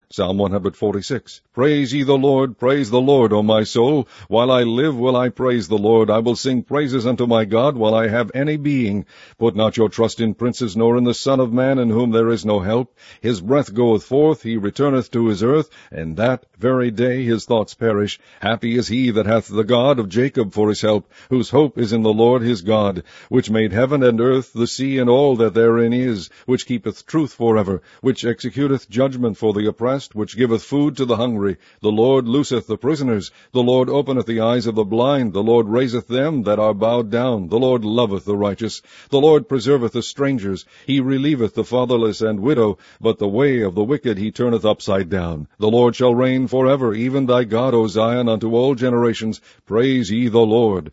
Psalm 146. Praise ye the Lord, praise the Lord, O my soul. While I live will I praise the Lord. I will sing praises unto my God while I have any being. Put not your trust in princes, nor in the Son of Man, in whom there is no help. His breath goeth forth, he returneth to his earth, and that very day his thoughts perish. Happy is he that hath the God of Jacob for his help, whose hope is in the Lord his God, which made heaven and earth, the sea, and all that therein is, which keepeth truth forever, which executeth judgment for the oppressed, which giveth food to the hungry. The Lord looseth the prisoners. The Lord openeth the eyes of the blind. The Lord raiseth them that are bowed down. The Lord loveth the righteous. The Lord preserveth the strangers. He relieveth the fatherless and widow, but the way of the wicked he turneth upside down. The Lord shall reign forever, even thy God, O Zion, unto all generations. Praise ye the Lord.